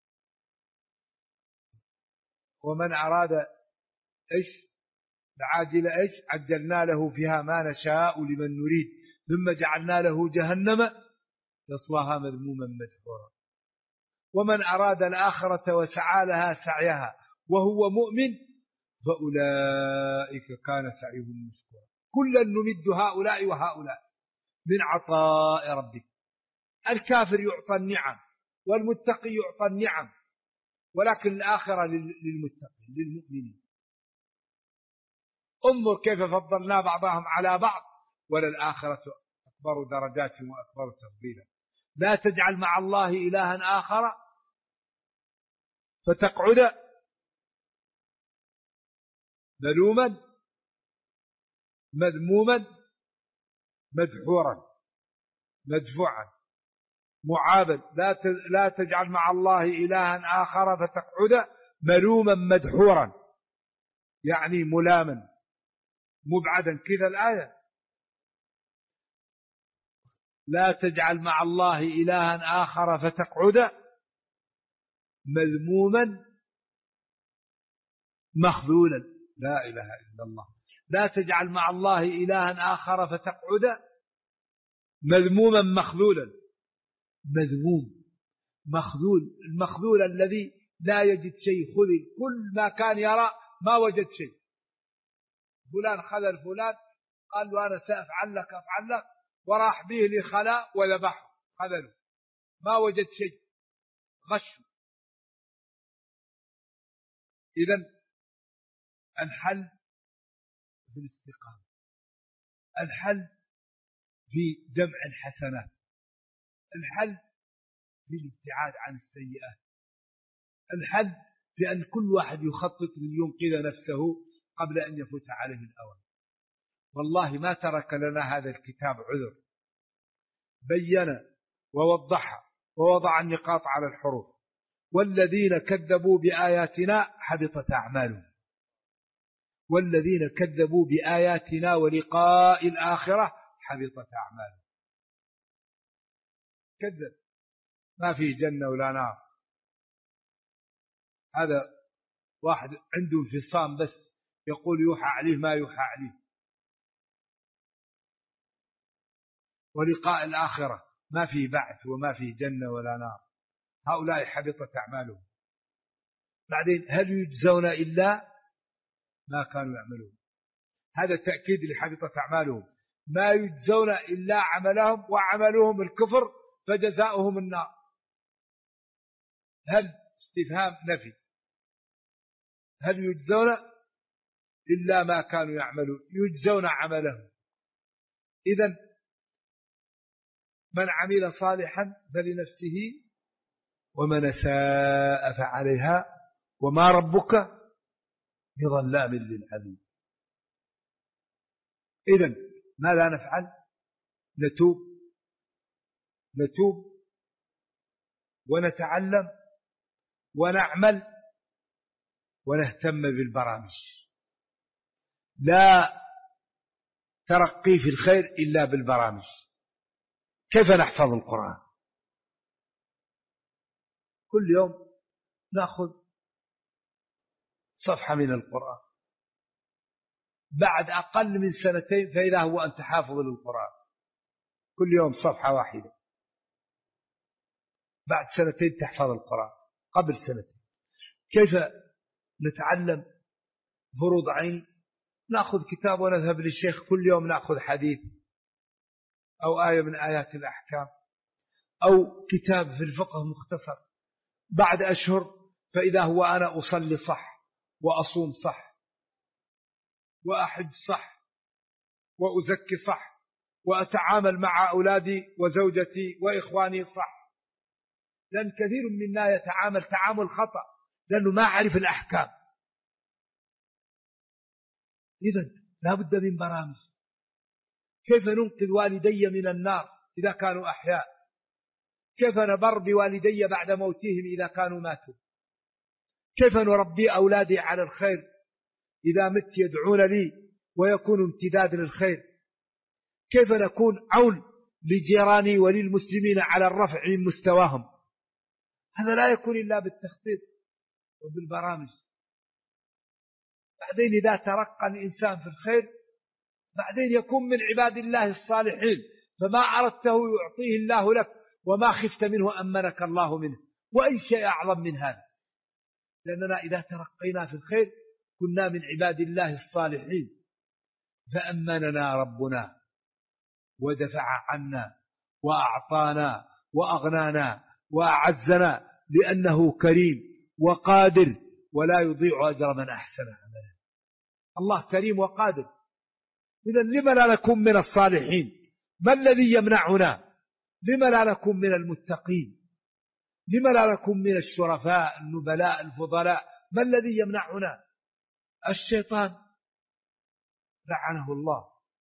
B: ومن أراد إيش العاجل إيش عجلنا له فيها ما نشاء لمن نريد ثم جعلنا له جهنم يصلاها مذموما مدحورا. ومن أراد الآخرة وسعى لها سعيها وهو مؤمن فأولئك كان سعيهم مشكورا. كلا نمد هؤلاء وهؤلاء من عطاء ربك. الكافر يعطى النعم والمتقي يعطى النعم، ولكن الآخرة للمتقين للمؤمنين. انظر كيف فضلنا بعضهم على بعض وللآخرة أكبر درجات وأكبر تفضيلا. لا تجعل مع الله إلها آخر فتقعد ملوما مذموما مدحورا مدفوعا معابا. لا تجعل مع الله إلها آخر فتقعد ملوما مدحورا، يعني ملاما مبعدا كذا الآية. لا تجعل مع الله إلها آخر فتقعد مذموما مخذولا. لا إله إلا الله. لا تجعل مع الله إلها آخر فتقعد مذموما مخذولا. مذموم مخذول، المخذول الذي لا يجد شيء، خذل، كل ما كان يرى ما وجد شيء. فلان خذل فلان، قال له أنا سأفعل لك أفعل لك، وراح به لخلاء وذبحه، خذله، ما وجد شيء، غشه. إذن الحل في الاستقامة، الحل في جمع الحسنات، الحل في الابتعاد عن السيئات، الحل في أن كل واحد يخطط لينقذ نفسه قبل أن يفوت عليه الأوان. والله ما ترك لنا هذا الكتاب عذر، بين ووضح ووضع النقاط على الحروف. والذين كذبوا بآياتنا حبطت أعمالهم، والذين كذبوا بآياتنا ولقاء الآخرة حبطت أعمالهم. كذب، ما فيه جنة ولا نار. هذا واحد عنده انفصام بس، يقول يوحى عليه ما يوحى عليه. ولقاء الآخرة ما فيه بعث وما فيه جنة ولا نار. هؤلاء حبطت أعمالهم. بعدين هل يجزون إلا ما كانوا يعملون؟ هذا تأكيد لحبطت أعمالهم. ما يجزون إلا عملهم، وعملهم الكفر فجزاؤهم النار. هل استفهام نفي. هل يجزون إلا ما كانوا يعملون، يجزون عملهم. إذن من عمل صالحا فلنفسه ومن ساء فعليها وما ربك بظلام للعبيد. إذن ماذا نفعل؟ نتوب ونتعلم ونعمل ونهتم بالبرامج. لا ترقي في الخير إلا بالبرامج. كيف نحفظ القرآن؟ كل يوم نأخذ صفحة من القرآن. بعد أقل من 2 فإذا هو أنت حافظ للقرآن. كل يوم صفحة واحدة. بعد 2 تحفظ القرآن. قبل 2 كيف نتعلم فروض عين؟ نأخذ كتاب ونذهب للشيخ، كل يوم نأخذ حديث أو آية من آيات الأحكام، أو كتاب في الفقه مختصر. بعد أشهر فإذا هو أنا أصلي صح، وأصوم صح، وأحج صح، وأزكي صح، وأتعامل مع أولادي وزوجتي وإخواني صح. لأن كثير منا يتعامل تعامل خطأ لأنه ما عرف الأحكام. إذن لا بد من برامج. كيف ننقذ والدي من النار إذا كانوا أحياء؟ كيف نبر بوالدي بعد موتهم إذا كانوا ماتوا؟ كيف نربي أولادي على الخير إذا مت يدعون لي ويكون امتداد للخير؟ كيف نكون عون لجيراني وللمسلمين على الرفع من مستواهم؟ هذا لا يكون إلا بالتخطيط وبالبرامج. بعدين إذا ترقى الإنسان في الخير بعدين يكون من عباد الله الصالحين، فما أردته يعطيه الله لك، وما خفت منه أمنك الله منه. وأي شيء أعظم من هذا؟ لأننا إذا ترقينا في الخير كنا من عباد الله الصالحين، فأمننا ربنا ودفع عنا وأعطانا وأغنانا وأعزنا، لأنه كريم وقادر ولا يضيع أجر من أحسن عملا. الله كريم وقادر. إذن لما لا نكون من الصالحين؟ ما الذي يمنعنا؟ لما لا نكون من المتقين؟ لما لا نكون من الشرفاء النبلاء الفضلاء؟ ما الذي يمنعنا؟ الشيطان لعنه الله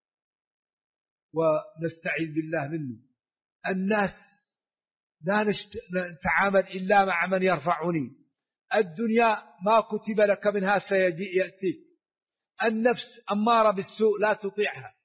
B: ونستعيذ بالله منه. الناس لا نتعامل إلا مع من يرفعني. الدنيا ما كتب لك منها سيجيء يأتيك. النفس أمارة بالسوء لا تطيعها.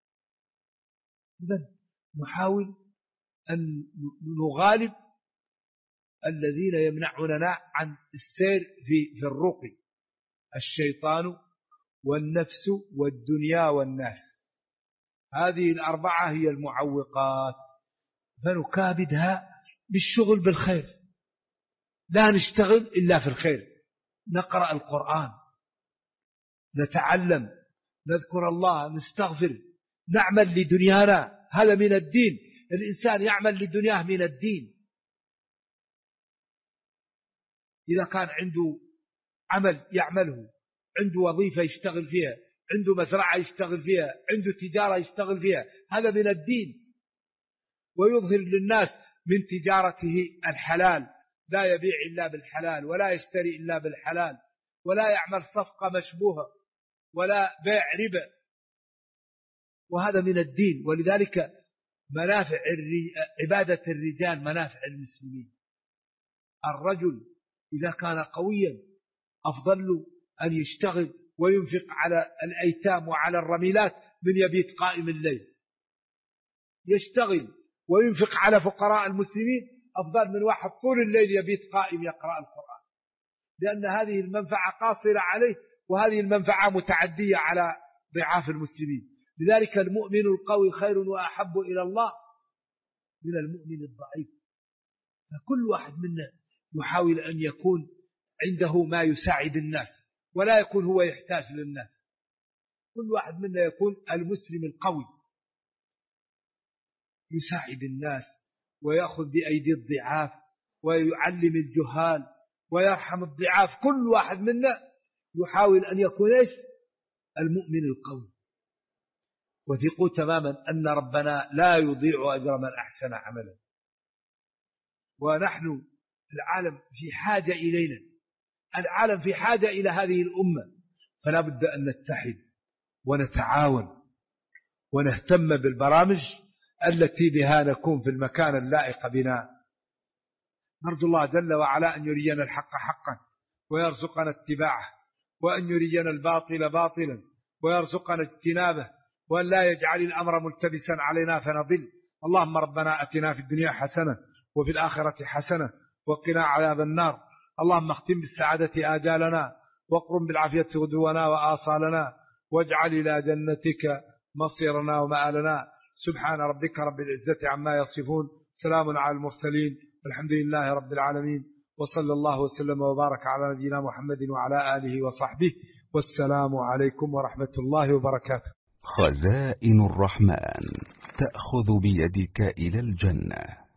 B: إذن نحاول أن نغالب الذين يمنعوننا عن السير في الرقي: الشيطان والنفس والدنيا والناس. هذه الأربعة هي المعوقات، فنكابدها بالشغل بالخير. لا نشتغل إلا في الخير. نقرأ القرآن، نتعلم، نذكر الله، نستغفر، نعمل لدنيانا. هذا من الدين. الإنسان يعمل لدنياه من الدين. إذا كان عنده عمل يعمله، عنده وظيفة يشتغل فيها، عنده مزرعة يشتغل فيها، عنده تجارة يشتغل فيها، هذا من الدين. ويظهر للناس من تجارته الحلال، لا يبيع إلا بالحلال، ولا يشتري إلا بالحلال، ولا يعمل صفقة مشبوهة، ولا بيع ربا، وهذا من الدين. ولذلك منافع عبادة الرجال منافع المسلمين. الرجل إذا كان قويا أفضل له أن يشتغل وينفق على الأيتام وعلى الرميلات من يبيت قائم الليل. يشتغل وينفق على فقراء المسلمين أفضل من واحد طول الليل يبيت قائم يقرأ القرآن، لأن هذه المنفعة قاصرة عليه، وهذه المنفعة متعدية على ضعاف المسلمين. لذلك المؤمن القوي خير وأحب إلى الله من المؤمن الضعيف. فكل واحد منا يحاول أن يكون عنده ما يساعد الناس، ولا يكون هو يحتاج للناس. كل واحد منا يكون المسلم القوي يساعد الناس، ويأخذ بأيدي الضعاف، ويعلم الجهال، ويرحم الضعاف. كل واحد منا يحاول أن يكون المؤمن القوي. وثقوا تماما أن ربنا لا يضيع أجر من أحسن عملا. ونحن العالم في حاجة إلينا، العالم في حاجة إلى هذه الأمة، فلا بد أن نتحد ونتعاون ونهتم بالبرامج التي بها نكون في المكان اللائق بنا. نرجو الله جل وعلا أن يرينا الحق حقا ويرزقنا اتباعه، وأن يرينا الباطل باطلا ويرزقنا اجتنابه، وأن لا يجعل الأمر ملتبسا علينا فنضل. اللهم ربنا أتنا في الدنيا حسنة وفي الآخرة حسنة وقنا عذاب النار. اللهم اختم بالسعادة آجالنا، واقرم بالعافية غدونا وآصالنا، واجعل إلى جنتك مصيرنا ومآلنا. سبحان ربك رب العزة عما يصفون، سلام على المرسلين، الحمد لله رب العالمين، وصلى الله وسلم وبارك على نبينا محمد وعلى آله وصحبه، والسلام عليكم ورحمة الله وبركاته.
C: خزائن الرحمن تأخذ بيدك إلى الجنة.